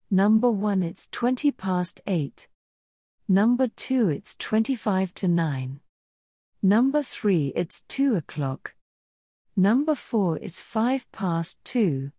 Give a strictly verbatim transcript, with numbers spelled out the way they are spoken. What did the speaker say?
Number one, it's twenty past eight. Number two, it's twenty-five to nine. Number three, it's two o'clock. Number four is five past two.